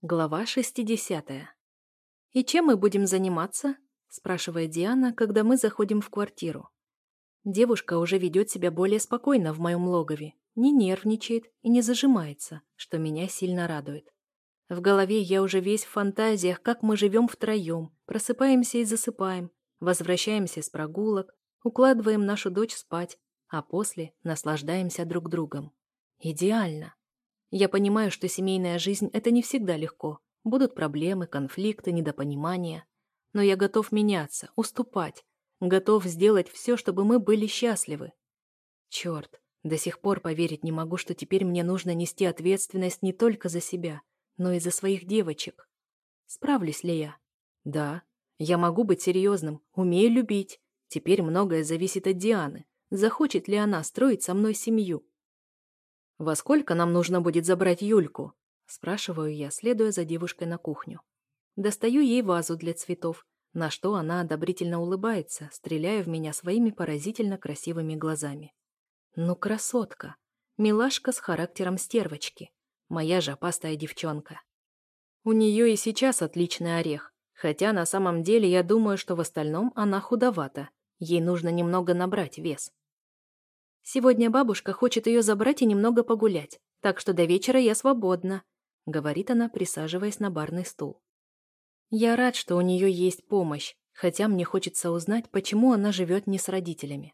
Глава 60. «И чем мы будем заниматься?» – спрашивает Диана, когда мы заходим в квартиру. Девушка уже ведет себя более спокойно в моем логове, не нервничает и не зажимается, что меня сильно радует. В голове я уже весь в фантазиях, как мы живем втроем, просыпаемся и засыпаем, возвращаемся с прогулок, укладываем нашу дочь спать, а после наслаждаемся друг другом. Идеально. Я понимаю, что семейная жизнь – это не всегда легко. Будут проблемы, конфликты, недопонимания. Но я готов меняться, уступать. Готов сделать все, чтобы мы были счастливы. Черт, до сих пор поверить не могу, что теперь мне нужно нести ответственность не только за себя, но и за своих девочек. Справлюсь ли я? Да. Я могу быть серьезным, умею любить. Теперь многое зависит от Дианы. Захочет ли она строить со мной семью? «Во сколько нам нужно будет забрать Юльку?» – спрашиваю я, следуя за девушкой на кухню. Достаю ей вазу для цветов, на что она одобрительно улыбается, стреляя в меня своими поразительно красивыми глазами. Ну, красотка! Милашка с характером стервочки. Моя жопастая девчонка. У нее и сейчас отличный орех, хотя на самом деле я думаю, что в остальном она худовата. Ей нужно немного набрать вес. «Сегодня бабушка хочет ее забрать и немного погулять, так что до вечера я свободна», — говорит она, присаживаясь на барный стул. Я рад, что у нее есть помощь, хотя мне хочется узнать, почему она живет не с родителями.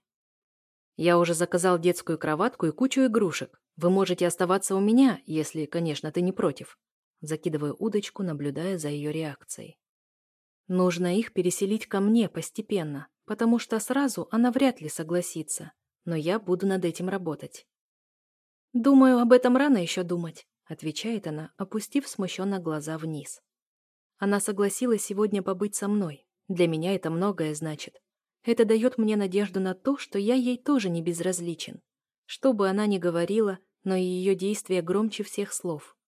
Я уже заказал детскую кроватку и кучу игрушек. Вы можете оставаться у меня, если, конечно, ты не против. Закидываю удочку, наблюдая за ее реакцией. Нужно их переселить ко мне постепенно, потому что сразу она вряд ли согласится. Но я буду над этим работать. «Думаю, об этом рано еще думать», — отвечает она, опустив смущенно глаза вниз. Она согласилась сегодня побыть со мной. Для меня это многое значит. Это дает мне надежду на то, что я ей тоже не безразличен. Что бы она ни говорила, но и ее действия громче всех слов.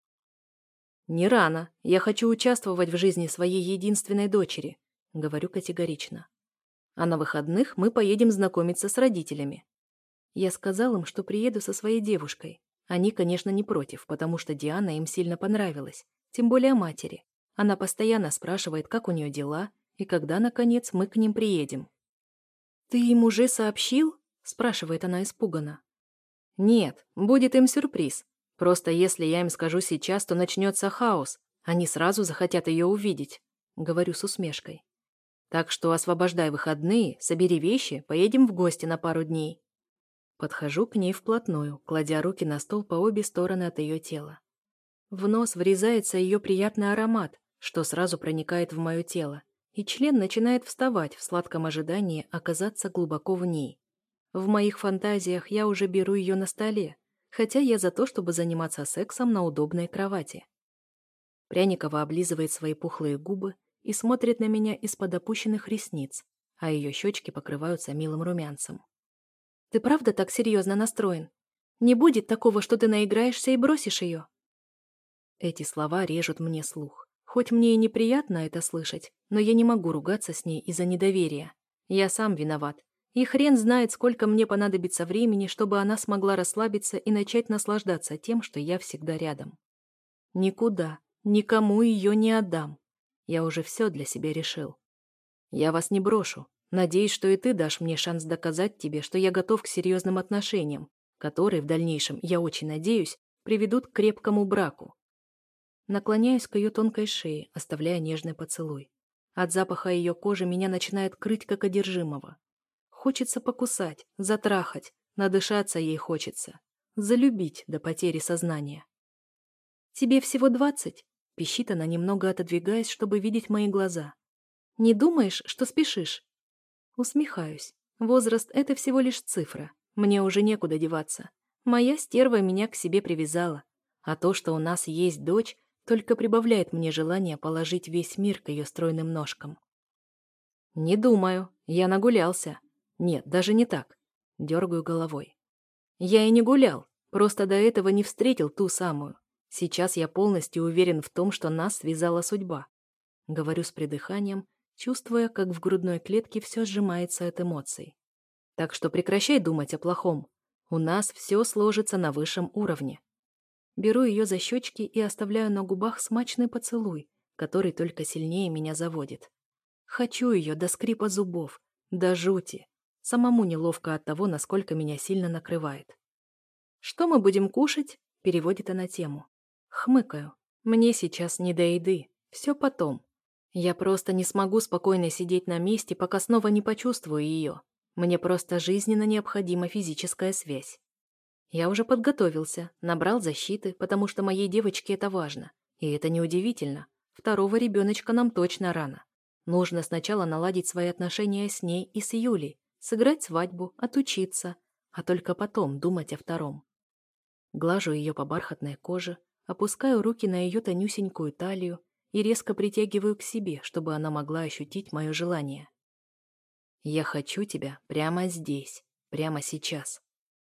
«Не рано. Я хочу участвовать в жизни своей единственной дочери», — говорю категорично. «А на выходных мы поедем знакомиться с родителями». Я сказал им, что приеду со своей девушкой. Они, конечно, не против, потому что Диана им сильно понравилась, тем более матери. Она постоянно спрашивает, как у нее дела, и когда, наконец, мы к ним приедем. «Ты им уже сообщил?» – спрашивает она испуганно. «Нет, будет им сюрприз. Просто если я им скажу сейчас, то начнется хаос. Они сразу захотят ее увидеть», – говорю с усмешкой. «Так что освобождай выходные, собери вещи, поедем в гости на пару дней». Подхожу к ней вплотную, кладя руки на стол по обе стороны от ее тела. В нос врезается ее приятный аромат, что сразу проникает в мое тело, и член начинает вставать в сладком ожидании оказаться глубоко в ней. В моих фантазиях я уже беру ее на столе, хотя я за то, чтобы заниматься сексом на удобной кровати. Пряникова облизывает свои пухлые губы и смотрит на меня из-под опущенных ресниц, а ее щечки покрываются милым румянцем. «Ты правда так серьезно настроен? Не будет такого, что ты наиграешься и бросишь ее?» Эти слова режут мне слух. Хоть мне и неприятно это слышать, но я не могу ругаться с ней из-за недоверия. Я сам виноват. И хрен знает, сколько мне понадобится времени, чтобы она смогла расслабиться и начать наслаждаться тем, что я всегда рядом. Никуда, никому ее не отдам. Я уже все для себя решил. Я вас не брошу. Надеюсь, что и ты дашь мне шанс доказать тебе, что я готов к серьезным отношениям, которые в дальнейшем, я очень надеюсь, приведут к крепкому браку. Наклоняюсь к ее тонкой шее, оставляя нежный поцелуй. От запаха ее кожи меня начинает крыть как одержимого. Хочется покусать, затрахать, надышаться ей хочется. Залюбить до потери сознания. «Тебе всего 20?» — пищит она, немного отодвигаясь, чтобы видеть мои глаза. «Не думаешь, что спешишь?» Усмехаюсь. Возраст — это всего лишь цифра. Мне уже некуда деваться. Моя стерва меня к себе привязала. А то, что у нас есть дочь, только прибавляет мне желание положить весь мир к ее стройным ножкам. «Не думаю. Я нагулялся. Нет, даже не так». Дергаю головой. «Я и не гулял. Просто до этого не встретил ту самую. Сейчас я полностью уверен в том, что нас связала судьба». Говорю с придыханием, чувствуя, как в грудной клетке все сжимается от эмоций. Так что прекращай думать о плохом. У нас все сложится на высшем уровне. Беру ее за щечки и оставляю на губах смачный поцелуй, который только сильнее меня заводит. Хочу ее до скрипа зубов, до жути. Самому неловко от того, насколько меня сильно накрывает. «Что мы будем кушать?» — переводит она тему. Хмыкаю. Мне сейчас не до еды. Все потом. Я просто не смогу спокойно сидеть на месте, пока снова не почувствую ее. Мне просто жизненно необходима физическая связь. Я уже подготовился, набрал защиты, потому что моей девочке это важно. И это неудивительно. Второго ребеночка нам точно рано. Нужно сначала наладить свои отношения с ней и с Юлей, сыграть свадьбу, отучиться, а только потом думать о втором. Глажу ее по бархатной коже, опускаю руки на ее тонюсенькую талию и резко притягиваю к себе, чтобы она могла ощутить мое желание. Я хочу тебя прямо здесь, прямо сейчас.